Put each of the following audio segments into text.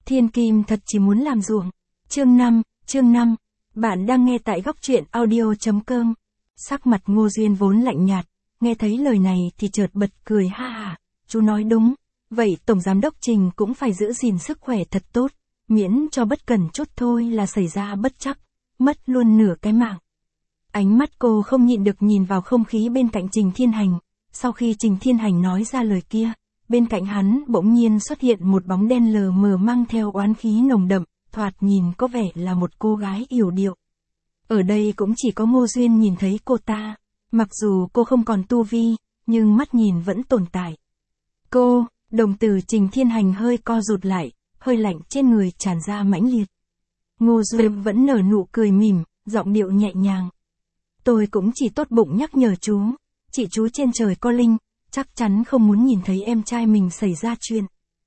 Thiên Kim thật chỉ muốn làm ruộng. Chương 5, bạn đang nghe tại góc truyện audio.com. Sắc mặt Ngô Duyên vốn lạnh nhạt, nghe thấy lời này thì chợt bật cười ha ha, chú nói đúng, vậy Tổng Giám đốc Trình cũng phải giữ gìn sức khỏe thật tốt, miễn cho bất cẩn chút thôi là xảy ra bất trắc, mất luôn nửa cái mạng. Ánh mắt cô không nhịn được nhìn vào không khí bên cạnh Trình Thiên Hành, sau khi Trình Thiên Hành nói ra lời kia, bên cạnh hắn bỗng nhiên xuất hiện một bóng đen lờ mờ mang theo oán khí nồng đậm, thoạt nhìn có vẻ là một cô gái yểu điệu. Ở đây cũng chỉ có Ngô Duyên nhìn thấy cô ta, mặc dù cô không còn tu vi, nhưng mắt nhìn vẫn tồn tại. Cô, đồng tử Trình Thiên Hành hơi co rụt lại, hơi lạnh trên người tràn ra mãnh liệt. Ngô Duyên vẫn nở nụ cười mỉm, giọng điệu nhẹ nhàng. Tôi cũng chỉ tốt bụng nhắc nhở chú, chị chú trên trời có linh, chắc chắn không muốn nhìn thấy em trai mình xảy ra chuyện.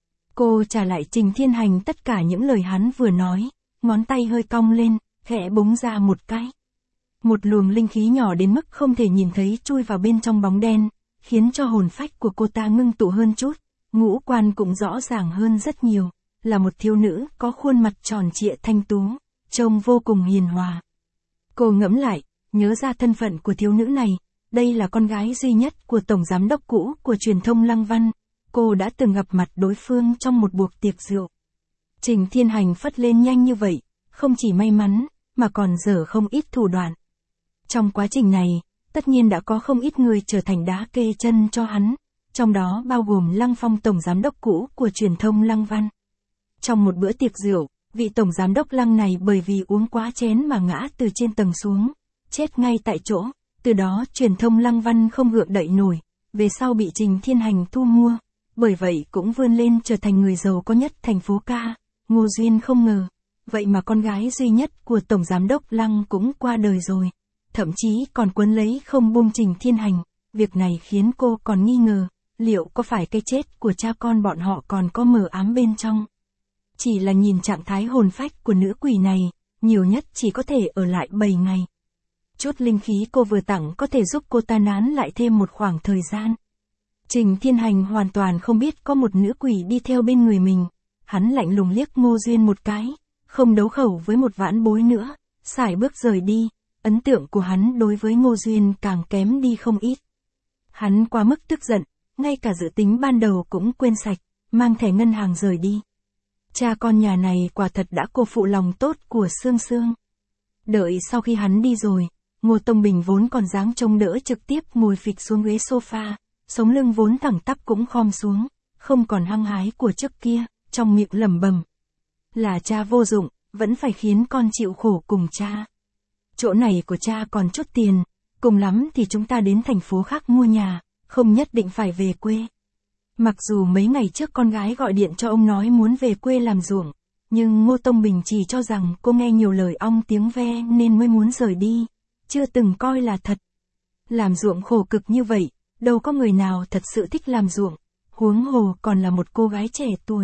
Cô trả lại Trình Thiên Hành tất cả những lời hắn vừa nói, ngón tay hơi cong lên, khẽ búng ra một cái. Một luồng linh khí nhỏ đến mức không thể nhìn thấy chui vào bên trong bóng đen, khiến cho hồn phách của cô ta ngưng tụ hơn chút, ngũ quan cũng rõ ràng hơn rất nhiều, là một thiếu nữ có khuôn mặt tròn trịa thanh tú, trông vô cùng hiền hòa. Cô ngẫm lại, nhớ ra thân phận của thiếu nữ này, đây là con gái duy nhất của Tổng Giám đốc cũ của truyền thông Lăng Văn, cô đã từng gặp mặt đối phương trong một buổi tiệc rượu. Trình Thiên Hành phất lên nhanh như vậy, không chỉ may mắn, mà còn dở không ít thủ đoạn. Trong quá trình này, tất nhiên đã có không ít người trở thành đá kê chân cho hắn, trong đó bao gồm Lăng Phong Tổng Giám đốc cũ của truyền thông Lăng Văn. Trong một bữa tiệc rượu, vị Tổng Giám đốc Lăng này bởi vì uống quá chén mà ngã từ trên tầng xuống, chết ngay tại chỗ, từ đó truyền thông Lăng Văn không gượng đậy nổi, về sau bị Trình Thiên Hành thu mua, bởi vậy cũng vươn lên trở thành người giàu có nhất thành phố ca. Ngô Duyên không ngờ, vậy mà con gái duy nhất của Tổng Giám đốc Lăng cũng qua đời rồi, thậm chí còn quấn lấy không buông Trình Thiên Hành, việc này khiến cô còn nghi ngờ, liệu có phải cái chết của cha con bọn họ còn có mờ ám bên trong. Chỉ là nhìn trạng thái hồn phách của nữ quỷ này, nhiều nhất chỉ có thể ở lại 7 ngày. Chút linh khí cô vừa tặng có thể giúp cô ta nán lại thêm một khoảng thời gian. Trình Thiên Hành hoàn toàn không biết có một nữ quỷ đi theo bên người mình, hắn lạnh lùng liếc Ngô Duyên một cái, không đấu khẩu với một vãn bối nữa, sải bước rời đi, ấn tượng của hắn đối với Ngô Duyên càng kém đi không ít. Hắn quá mức tức giận, ngay cả dự tính ban đầu cũng quên sạch, mang thẻ ngân hàng rời đi. Cha con nhà này quả thật đã cô phụ lòng tốt của Sương Sương. Đợi sau khi hắn đi rồi, Ngô Tông Bình vốn còn dáng trông đỡ trực tiếp ngồi phịch xuống ghế sofa, sống lưng vốn thẳng tắp cũng khom xuống, không còn hăng hái của trước kia, trong miệng lẩm bẩm. Là cha vô dụng, vẫn phải khiến con chịu khổ cùng cha. Chỗ này của cha còn chút tiền, cùng lắm thì chúng ta đến thành phố khác mua nhà, không nhất định phải về quê. Mặc dù mấy ngày trước con gái gọi điện cho ông nói muốn về quê làm ruộng, nhưng Ngô Tông Bình chỉ cho rằng cô nghe nhiều lời ong tiếng ve nên mới muốn rời đi, chưa từng coi là thật. Làm ruộng khổ cực như vậy, đâu có người nào thật sự thích làm ruộng, huống hồ còn là một cô gái trẻ tuổi.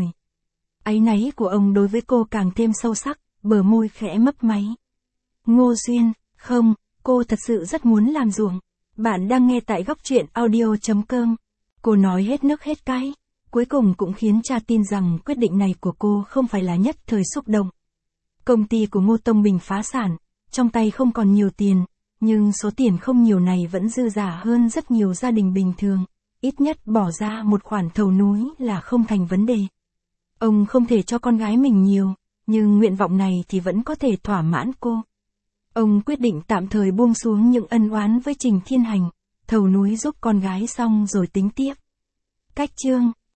Áy náy của ông đối với cô càng thêm sâu sắc, bờ môi khẽ mấp máy. Ngô Duyên, không, cô thật sự rất muốn làm ruộng. Bạn đang nghe tại góc truyện audio.com. Cô nói hết nước hết cái, cuối cùng cũng khiến cha tin rằng quyết định này của cô không phải là nhất thời xúc động. Công ty của Ngô Tông Bình phá sản, trong tay không còn nhiều tiền, nhưng số tiền không nhiều này vẫn dư dả hơn rất nhiều gia đình bình thường, ít nhất bỏ ra một khoản thầu núi là không thành vấn đề. Ông không thể cho con gái mình nhiều, nhưng nguyện vọng này thì vẫn có thể thỏa mãn cô. Ông quyết định tạm thời buông xuống những ân oán với Trình Thiên Hành, thầu núi giúp con gái xong rồi tính tiếp. Cách chương